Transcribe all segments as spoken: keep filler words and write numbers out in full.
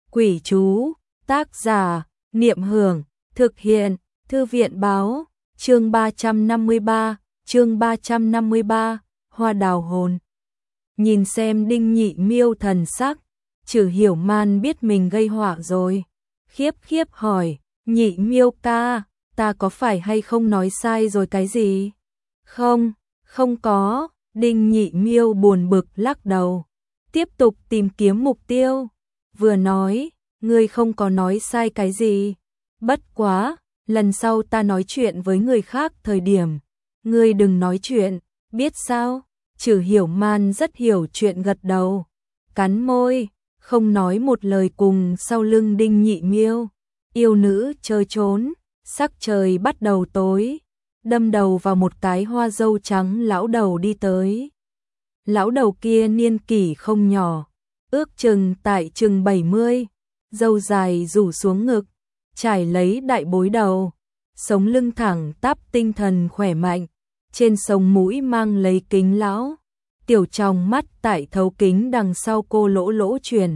Quỷ chú, tác giả, Niệm Hưởng, thực hiện, Thư viện báo, chương ba trăm năm mươi ba, chương ba trăm năm mươi ba, Hoa đào hồn. Nhìn xem Đinh Nhị Miêu thần sắc, Trử Hiểu Man biết mình gây họa rồi. Khiếp khiếp hỏi, Nhị Miêu ca, ta có phải hay không nói sai rồi cái gì? Không, không có, Đinh Nhị Miêu buồn bực lắc đầu. Tiếp tục tìm kiếm mục tiêu. Vừa nói, ngươi không có nói sai cái gì. Bất quá, lần sau ta nói chuyện với người khác thời điểm, ngươi đừng nói chuyện, biết sao? Trử Hiểu Man rất hiểu chuyện gật đầu, cắn môi, không nói một lời cùng sau lưng Đinh Nhị Miêu. Yêu nữ chơi trốn, sắc trời bắt đầu tối, đâm đầu vào một cái hoa dâu trắng lão đầu đi tới. Lão đầu kia niên kỷ không nhỏ, ước chừng tại chừng bảy mươi, râu dài rủ xuống ngực, trải lấy đại bối đầu, sống lưng thẳng tắp tinh thần khỏe mạnh, trên sống mũi mang lấy kính lão, tiểu trong mắt tại thấu kính đằng sau cô lỗ lỗ chuyển.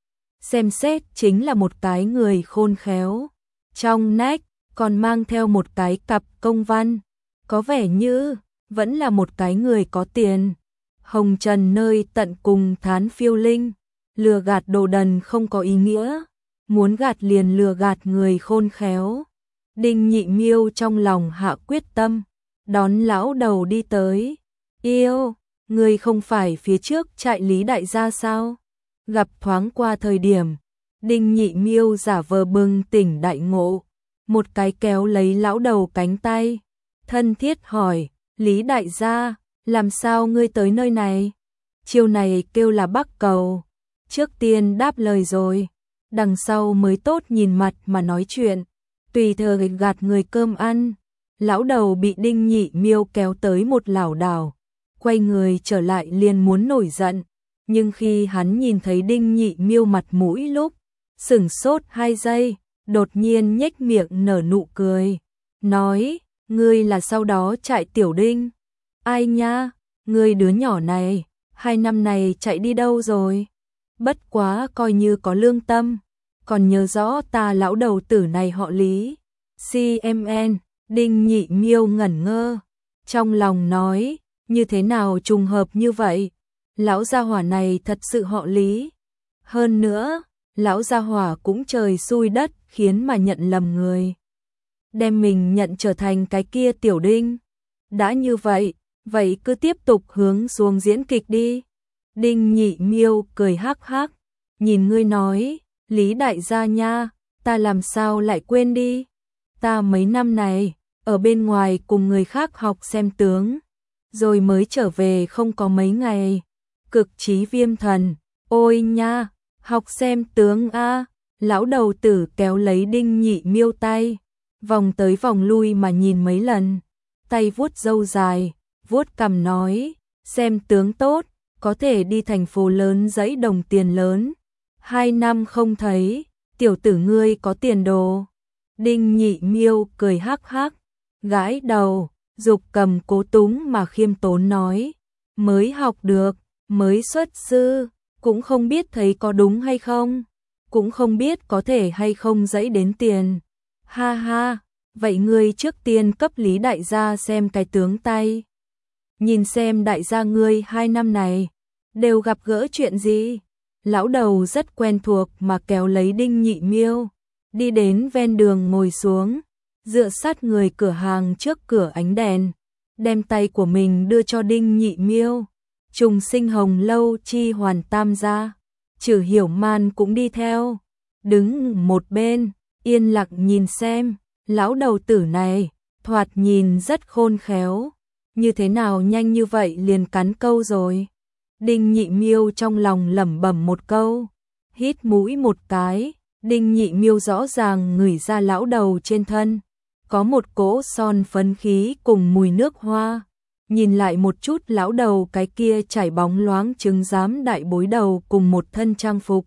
Xem xét chính là một cái người khôn khéo, trong nách còn mang theo một cái cặp công văn, có vẻ như vẫn là một cái người có tiền. Hồng trần nơi tận cùng thán phiêu linh, lừa gạt đồ đần không có ý nghĩa, muốn gạt liền lừa gạt người khôn khéo. Đinh Nhị Miêu trong lòng hạ quyết tâm, đón lão đầu đi tới. Yêu, người không phải phía trước chạy Lý đại gia sao? Gặp thoáng qua thời điểm, Đinh Nhị Miêu giả vờ bừng tỉnh đại ngộ, một cái kéo lấy lão đầu cánh tay, thân thiết hỏi, Lý đại gia, làm sao ngươi tới nơi này? Chiêu này kêu là bắc cầu. Trước tiên đáp lời rồi, đằng sau mới tốt nhìn mặt mà nói chuyện, tùy thừa gạt người cơm ăn. Lão đầu bị Đinh Nhị Miêu kéo tới một lảo đảo, quay người trở lại liền muốn nổi giận, nhưng khi hắn nhìn thấy Đinh Nhị Miêu mặt mũi lúc, sửng sốt hai giây, đột nhiên nhếch miệng nở nụ cười, nói, ngươi là sau đó chạy Tiểu Đinh. Ai nha, ngươi đứa nhỏ này, hai năm này chạy đi đâu rồi? Bất quá coi như có lương tâm, còn nhớ rõ ta lão đầu tử này họ Lý. xê em en, Đinh Nhị Miêu ngẩn ngơ, trong lòng nói, như thế nào trùng hợp như vậy? Lão gia hỏa này thật sự họ Lý. Hơn nữa, lão gia hỏa cũng trời xui đất khiến mà nhận lầm người. Đem mình nhận trở thành cái kia Tiểu Đinh. Đã như vậy, vậy cứ tiếp tục hướng xuống diễn kịch đi. Đinh Nhị Miêu cười hắc hắc, nhìn ngươi nói, Lý đại gia nha, ta làm sao lại quên đi. Ta mấy năm này, ở bên ngoài cùng người khác học xem tướng, rồi mới trở về không có mấy ngày. Cực trí viêm thần, ôi nha, học xem tướng a. Lão đầu tử kéo lấy Đinh Nhị Miêu tay, vòng tới vòng lui mà nhìn mấy lần, tay vuốt râu dài, vuốt cằm nói, xem tướng tốt, có thể đi thành phố lớn dãy đồng tiền lớn. Hai năm không thấy, tiểu tử ngươi có tiền đồ. Đinh Nhị Miêu cười hắc hắc, gãi đầu, dục cầm cố túng mà khiêm tốn nói, mới học được, mới xuất sư, cũng không biết thấy có đúng hay không, cũng không biết có thể hay không dãy đến tiền. Ha ha, vậy ngươi trước tiên cấp Lý đại gia xem cái tướng tay. Nhìn xem đại gia ngươi hai năm này, đều gặp gỡ chuyện gì? Lão đầu rất quen thuộc mà kéo lấy Đinh Nhị Miêu, đi đến ven đường ngồi xuống, dựa sát người cửa hàng trước cửa ánh đèn, đem tay của mình đưa cho Đinh Nhị Miêu. Trùng sinh hồng lâu chi hoàn tam gia, Trử Hiểu Man cũng đi theo, đứng một bên, yên lặng nhìn xem, lão đầu tử này, thoạt nhìn rất khôn khéo. Như thế nào nhanh như vậy liền cắn câu rồi? Đinh Nhị Miêu trong lòng lẩm bẩm một câu, hít mũi một cái, Đinh Nhị Miêu rõ ràng ngửi ra lão đầu trên thân, có một cỗ son phấn khí cùng mùi nước hoa. Nhìn lại một chút lão đầu cái kia chảy bóng loáng trứng giám đại bối đầu cùng một thân trang phục.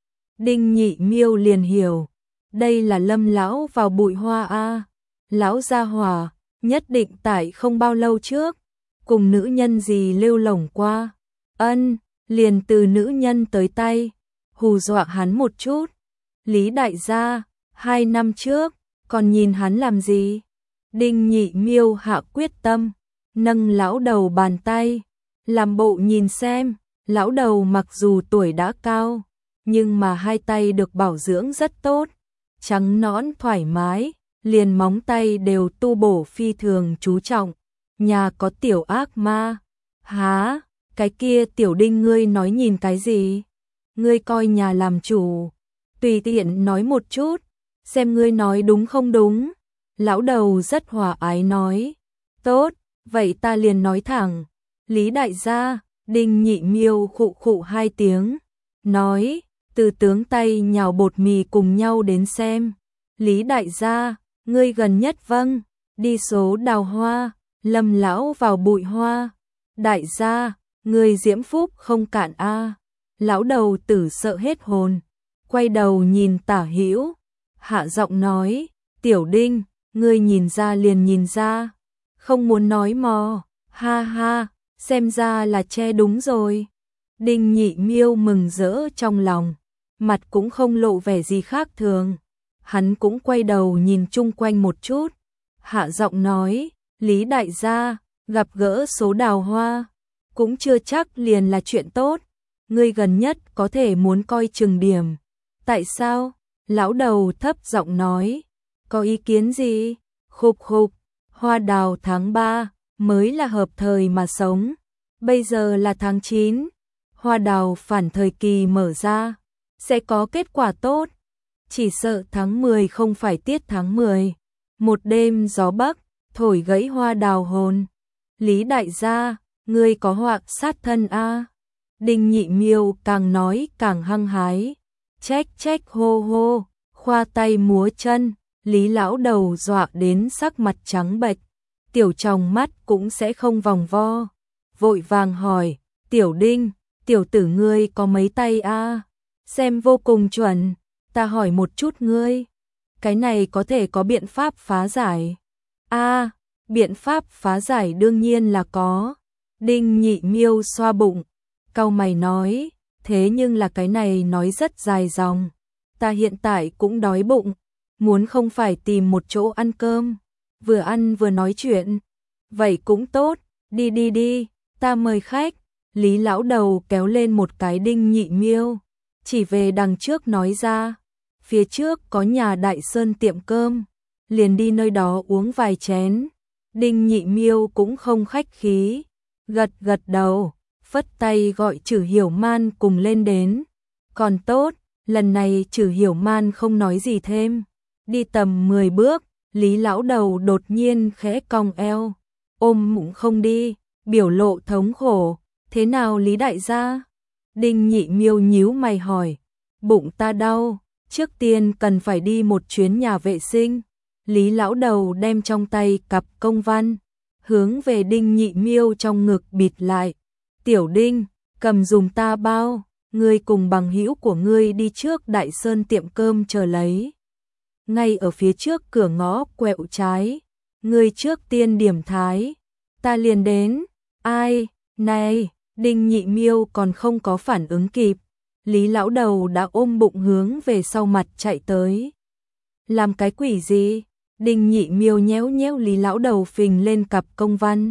Đinh Nhị Miêu liền hiểu, đây là Lâm lão vào bụi hoa a. Lão gia hỏa nhất định tại không bao lâu trước, cùng nữ nhân gì lêu lổng qua. Ân, liền từ nữ nhân tới tay, hù dọa hắn một chút, Lý đại gia, hai năm trước, còn nhìn hắn làm gì? Đinh Nhị Miêu hạ quyết tâm, nâng lão đầu bàn tay, làm bộ nhìn xem, lão đầu mặc dù tuổi đã cao, nhưng mà hai tay được bảo dưỡng rất tốt, trắng nõn thoải mái, liền móng tay đều tu bổ phi thường chú trọng. Nhà có tiểu ác ma. Hả? Cái kia tiểu Đinh ngươi nói nhìn cái gì? Ngươi coi nhà làm chủ, tùy tiện nói một chút, xem ngươi nói đúng không đúng. Lão đầu rất hòa ái nói, tốt, vậy ta liền nói thẳng. Lý đại gia, Đinh Nhị Miêu khụ khụ hai tiếng, nói, từ tướng tay nhào bột mì cùng nhau đến xem. Lý đại gia, ngươi gần nhất vâng, đi số đào hoa, Lâm lão vào bụi hoa. Đại gia, ngươi diễm phúc không cạn a. Lão đầu tử sợ hết hồn, quay đầu nhìn Tả Hữu, hạ giọng nói, tiểu Đinh, ngươi nhìn ra liền nhìn ra, không muốn nói mò, ha ha, xem ra là che đúng rồi. Đinh Nhị Miêu mừng rỡ trong lòng, mặt cũng không lộ vẻ gì khác thường. Hắn cũng quay đầu nhìn chung quanh một chút, hạ giọng nói, Lý đại gia, gặp gỡ số đào hoa, cũng chưa chắc liền là chuyện tốt, ngươi gần nhất có thể muốn coi chừng điểm. Tại sao? Lão đầu thấp giọng nói, có ý kiến gì? Khục khục, hoa đào tháng ba, mới là hợp thời mà sống, bây giờ là tháng chín, hoa đào phản thời kỳ mở ra, sẽ có kết quả tốt. Chỉ sợ tháng mười không phải tiết tháng mười, một đêm gió bắc, thổi gãy hoa đào hồn. Lý đại gia, ngươi có họa sát thân a. À? Đinh Nhị Miêu càng nói càng hăng hái, trách trách hô hô, khoa tay múa chân, Lý lão đầu dọa đến sắc mặt trắng bệch, tiểu trong mắt cũng sẽ không vòng vo, vội vàng hỏi, tiểu Đinh, tiểu tử ngươi có mấy tay a? À? Xem vô cùng chuẩn. Ta hỏi một chút ngươi, cái này có thể có biện pháp phá giải? A, à, biện pháp phá giải đương nhiên là có. Đinh Nhị Miêu xoa bụng, cau mày nói, thế nhưng là cái này nói rất dài dòng. Ta hiện tại cũng đói bụng, muốn không phải tìm một chỗ ăn cơm, vừa ăn vừa nói chuyện. Vậy cũng tốt, đi đi đi, ta mời khách. Lý lão đầu kéo lên một cái Đinh Nhị Miêu, chỉ về đằng trước nói ra. Phía trước có nhà Đại Sơn tiệm cơm, liền đi nơi đó uống vài chén. Đinh Nhị Miêu cũng không khách khí, gật gật đầu, phất tay gọi Trử Hiểu Man cùng lên đến. Còn tốt, lần này Trử Hiểu Man không nói gì thêm. Đi tầm mười bước, Lý lão đầu đột nhiên khẽ cong eo, ôm bụng không đi, biểu lộ thống khổ. Thế nào Lý đại gia? Đinh Nhị Miêu nhíu mày hỏi, bụng ta đau. Trước tiên cần phải đi một chuyến nhà vệ sinh. Lý lão đầu đem trong tay cặp công văn, hướng về Đinh Nhị Miêu trong ngực bịt lại. Tiểu Đinh, cầm dùm ta bao, ngươi cùng bằng hữu của ngươi đi trước Đại Sơn tiệm cơm chờ lấy. Ngay ở phía trước cửa ngõ quẹo trái, ngươi trước tiên điểm thái, ta liền đến. Ai, này, Đinh Nhị Miêu còn không có phản ứng kịp. Lý lão đầu đã ôm bụng hướng về sau mặt chạy tới. Làm cái quỷ gì? Đinh Nhị Miêu nhéo nhéo Lý lão đầu phình lên cặp công văn.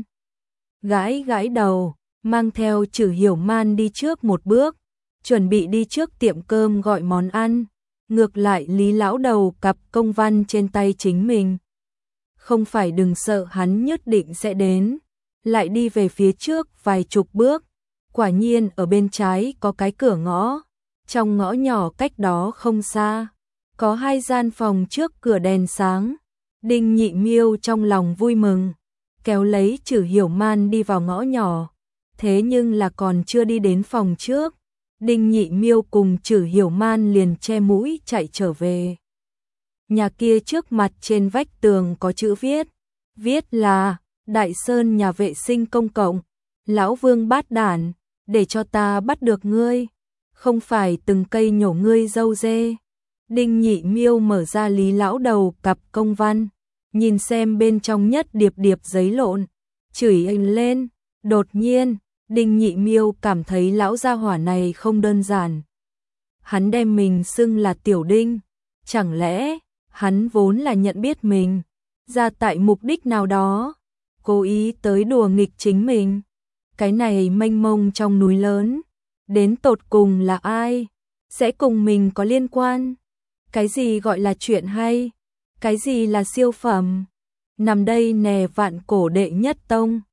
Gãi gãi đầu, mang theo Trử Hiểu Man đi trước một bước, chuẩn bị đi trước tiệm cơm gọi món ăn. Ngược lại Lý lão đầu cặp công văn trên tay chính mình. Không phải đừng sợ hắn nhất định sẽ đến. Lại đi về phía trước vài chục bước. Quả nhiên ở bên trái có cái cửa ngõ, trong ngõ nhỏ cách đó không xa, có hai gian phòng trước cửa đèn sáng. Đinh Nhị Miêu trong lòng vui mừng, kéo lấy Trử Hiểu Man đi vào ngõ nhỏ. Thế nhưng là còn chưa đi đến phòng trước, Đinh Nhị Miêu cùng Trử Hiểu Man liền che mũi chạy trở về. Nhà kia trước mặt trên vách tường có chữ viết, viết là Đại Sơn nhà vệ sinh công cộng. Lão Vương bát đản, để cho ta bắt được ngươi, không phải từng cây nhổ ngươi dâu dê. Đinh Nhị Miêu mở ra Lý lão đầu cặp công văn, nhìn xem bên trong nhất điệp điệp giấy lộn, chửi inh lên. Đột nhiên, Đinh Nhị Miêu cảm thấy lão gia hỏa này không đơn giản. Hắn đem mình xưng là Tiểu Đinh, chẳng lẽ hắn vốn là nhận biết mình, ra tại mục đích nào đó, cố ý tới đùa nghịch chính mình. Cái này mênh mông trong núi lớn, đến tột cùng là ai, sẽ cùng mình có liên quan? Cái gì gọi là chuyện hay? Cái gì là siêu phẩm? Nằm đây nè vạn cổ đệ nhất tông.